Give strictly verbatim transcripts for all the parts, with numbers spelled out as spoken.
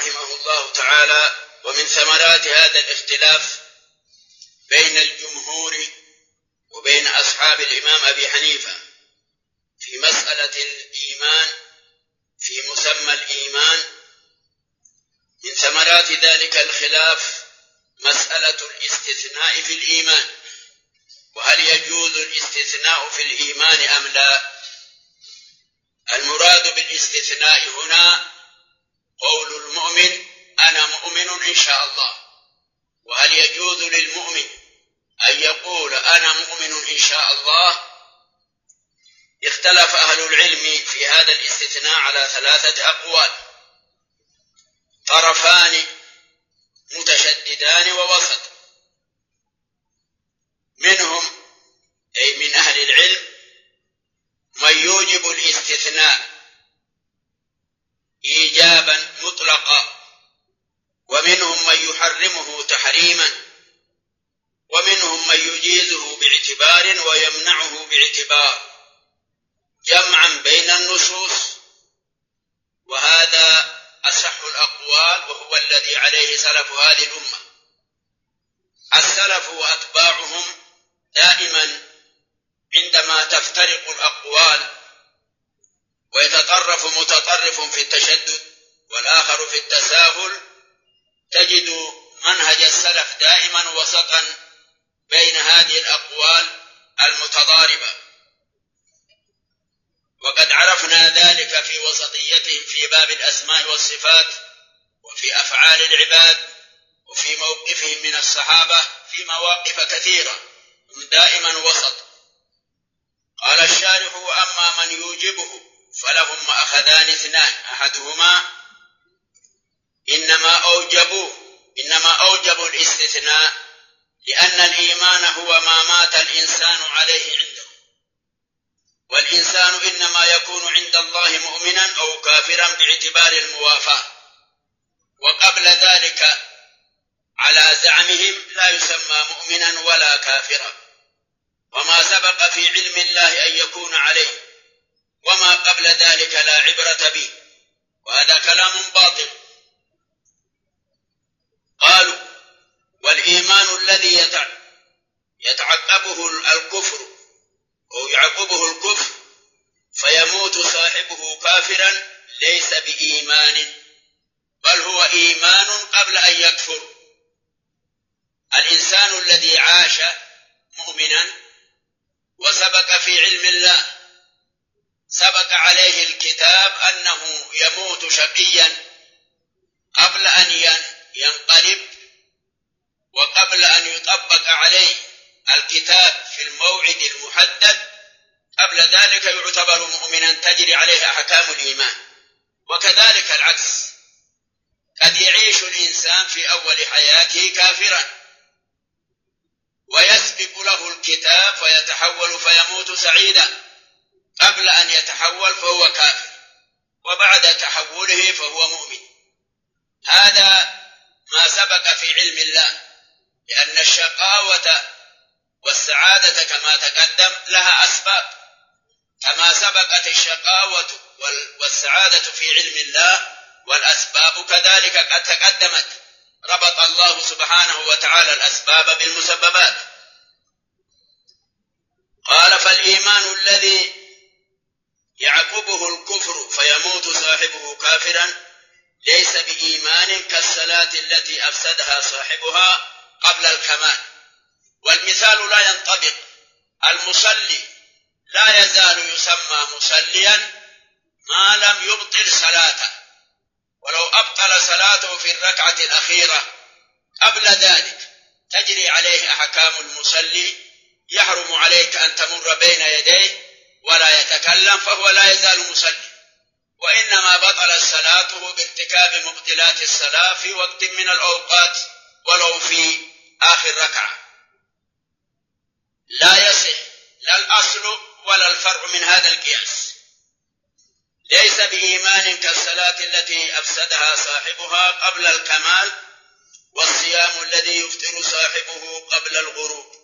رحمه الله تعالى: ومن ثمرات هذا الاختلاف بين الجمهور وبين أصحاب الإمام أبي حنيفة في مسألة الإيمان، في مسمى الإيمان، من ثمرات ذلك الخلاف مسألة الاستثناء في الإيمان، وهل يجوز الاستثناء في الإيمان أم لا؟ المراد بالاستثناء هنا قول المؤمن: أنا مؤمن إن شاء الله. وهل يجوز للمؤمن أن يقول أنا مؤمن إن شاء الله؟ اختلف أهل العلم في هذا الاستثناء على ثلاثة أقوال: طرفان متشددان ووسط. منهم أي من أهل العلم من يوجب الاستثناء إيجابا مطلقا، ومنهم من يحرمه تحريما، ومنهم من يجيزه باعتبار ويمنعه باعتبار، جمعا بين النصوص. وهذا أصح الأقوال، وهو الذي عليه سلف هذه الأمة. السلف وأتباعهم دائما عندما تفترق الأقوال ويتطرف متطرف في التشدد والآخر في التساهل، تجد منهج السلف دائما وسطا بين هذه الأقوال المتضاربة. وقد عرفنا ذلك في وسطيتهم في باب الأسماء والصفات، وفي أفعال العباد، وفي موقفهم من الصحابة في مواقف كثيرة، هم دائما وسط. قال الشارح: وأما من يوجبه فلهم مأخذان اثنان: أحدهما إنما أوجبوه إنما أوجبوا الاستثناء لأن الإيمان هو ما مات الإنسان عليه عنده، والإنسان إنما يكون عند الله مؤمنا أو كافرا باعتبار الموافاة، وقبل ذلك على زعمهم لا يسمى مؤمنا ولا كافرا، وما سبق في علم الله أن يكون عليه، وما قبل ذلك لا عبرة به، وهذا كلام باطل. قالوا: والإيمان الذي يتعقبه الكفر أو يعقبه الكفر فيموت صاحبه كافرا ليس بإيمان، بل هو إيمان قبل أن يكفر. الإنسان الذي عاش مؤمنا وسبق في علم الله، سبق عليه الكتاب أنه يموت شقيا قبل أن ينقلب، وقبل أن يطبق عليه الكتاب في الموعد المحدد، قبل ذلك يعتبر مؤمنا تجري عليه أحكام الإيمان. وكذلك العكس، قد يعيش الإنسان في أول حياته كافرا ويسبق له الكتاب فيتحول فيموت سعيدا، قبل أن يتحول فهو كافر، وبعد تحوله فهو مؤمن. هذا ما سبق في علم الله، لأن الشقاوة والسعادة كما تقدم لها أسباب، كما سبقت الشقاوة والسعادة في علم الله، والأسباب كذلك قد تقدمت. ربط الله سبحانه وتعالى الأسباب بالمسببات. قال: فالإيمان الذي يعقبه الكفر فيموت صاحبه كافرا ليس بإيمان كالصلاة التي أفسدها صاحبها قبل الكمال. والمثال لا ينطبق. المصلي لا يزال يسمى مصليا ما لم يبطل صلاته، ولو أبطل صلاته في الركعة الأخيرة قبل ذلك تجري عليه أحكام المصلي، يحرم عليك أن تمر بين يديه ولا يتكلم، فهو لا يزال مصلي. وإنما بطل صلاته بارتكاب مبطلات الصلاة في وقت من الأوقات ولو في آخر ركعة. لا يصح لا الأصل ولا الفرع من هذا القياس. ليس بإيمان كالصلاة التي أفسدها صاحبها قبل الكمال، والصيام الذي يفطر صاحبه قبل الغروب.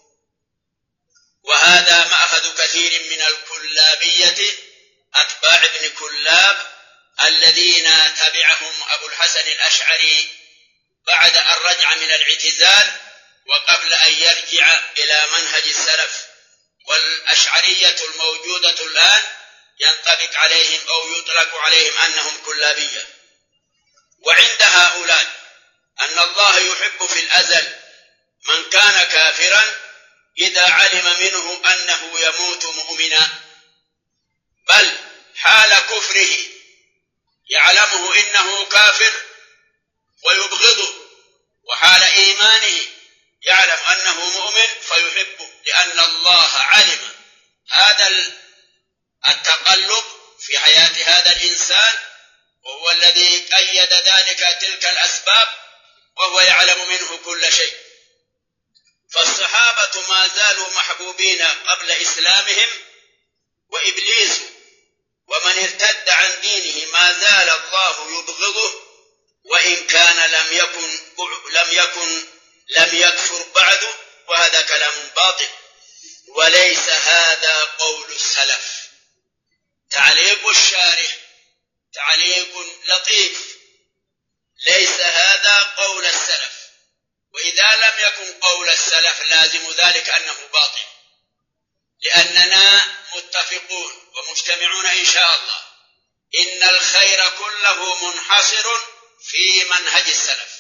وهذا مأخذ كثير من الكلابية أتباع ابن كلاب الذين تابعهم أبو الحسن الأشعري بعد أن رجع من الاعتزال وقبل أن يرجع إلى منهج السلف. والأشعرية الموجودة الآن ينطبق عليهم أو يطلق عليهم أنهم كلابية. وعند هؤلاء أن الله يحب في الأزل من كان كافرا إذا علم منه أنه يموت مؤمنا، بل حال كفره يعلمه إنه كافر ويبغضه، وحال إيمانه يعلم أنه مؤمن فيحبه، لأن الله علم هذا التقلب في حياة هذا الإنسان، وهو الذي قيد ذلك تلك الأسباب، وهو يعلم منه كل شيء. فالصحابة ما زالوا محبوبين قبل إسلامهم، وإبليس ومن ارتد عن دينه ما زال الله يبغضه، وإن كان لم يكن لم يكن لم يكفر بعد، وهذا كلام باطل. وليس هذا قول السلف. تعليق الشارح تعليق لطيف، ليس هذا قول السلف. وإذا لم يكن قول السلف لازم ذلك أنه باطل، لأننا متفقون ومجتمعون إن شاء الله إن الخير كله منحصر في منهج السلف،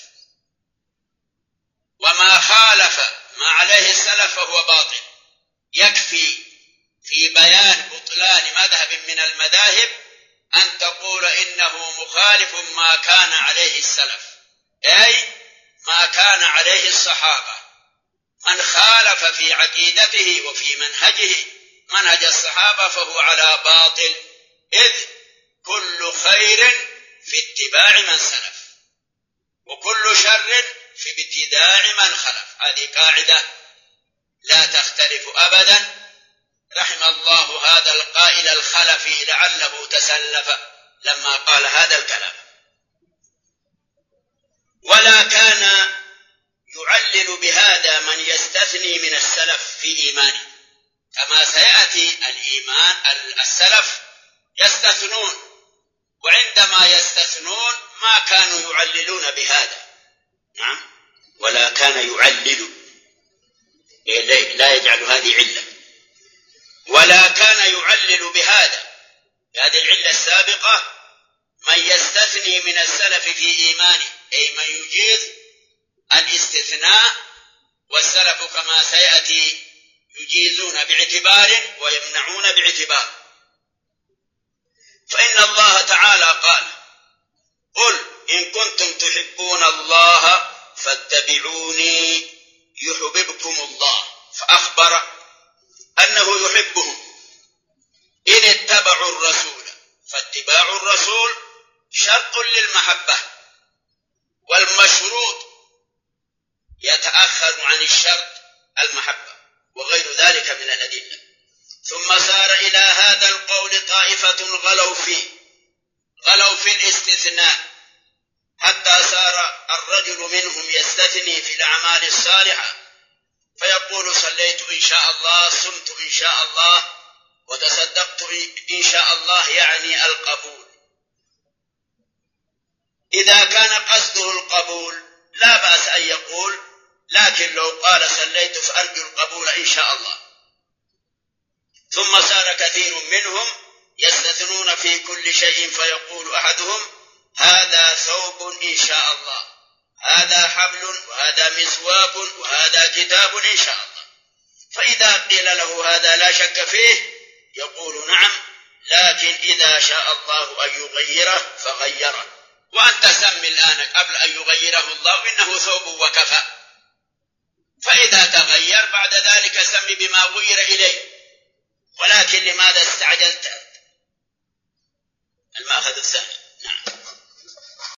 وما خالف ما عليه السلف فهو باطل. يكفي في بيان بطلان مذهب من المذاهب أن تقول إنه مخالف ما كان عليه السلف، أي ما كان عليه الصحابة. من خالف في عقيدته وفي منهجه منهج الصحابة فهو على باطل، إذ كل خير في اتباع من سلف، وكل شر في ابتداع من خلف. هذه قاعدة لا تختلف أبدا. رحم الله هذا القائل الخلفي لعله تسلف لما قال هذا الكلام. ولا كان يعلل بهذا من يستثني من السلف في إيمانه، كما سيأتي الإيمان السلف يستثنون، وعندما يستثنون ما كانوا يعللون بهذا. نعم، ولا كان يعلل، لا يجعل هذه علة. ولا كان يعلل بهذا، هذه العلة السابقة، من يستثني من السلف في إيمانه، أي من يجيز الاستثناء، والسلف كما سيأتي يجيزون باعتبار ويمنعون باعتبار. فإن الله تعالى قال: قل إن كنتم تحبون الله فاتبعوني يحببكم الله، فأخبر أنه يحبهم إن اتبعوا الرسول، فاتباع الرسول شرط للمحبة، والمشروط يتأخر عن الشرط المحبة، وغير ذلك من الأدلة. ثم سار إلى هذا القول طائفة غلوا فيه غلوا في الاستثناء، حتى صار الرجل منهم يستثني في الأعمال الصالحة، فيقول: صليت إن شاء الله، صمت إن شاء الله، وتصدقت إن شاء الله، يعني القبول. إذا كان قصده القبول لا بأس أن يقول، لكن لو قال صليت فأرجو القبول إن شاء الله. ثم صار كثير منهم يستثنون في كل شيء، فيقول أحدهم: هذا ثوب إن شاء الله، هذا حبل، وهذا مسواك، وهذا كتاب إن شاء الله. فإذا قيل له هذا لا شك فيه يقول: نعم، لكن إذا شاء الله أن يغيره فغيره، وأنت سم الآن قبل أن يغيره الله إنه ثوب وكفى. فإذا تغير بعد ذلك سم بما غير إليه. ولكن لماذا استعجلت؟ المأخذ الثاني: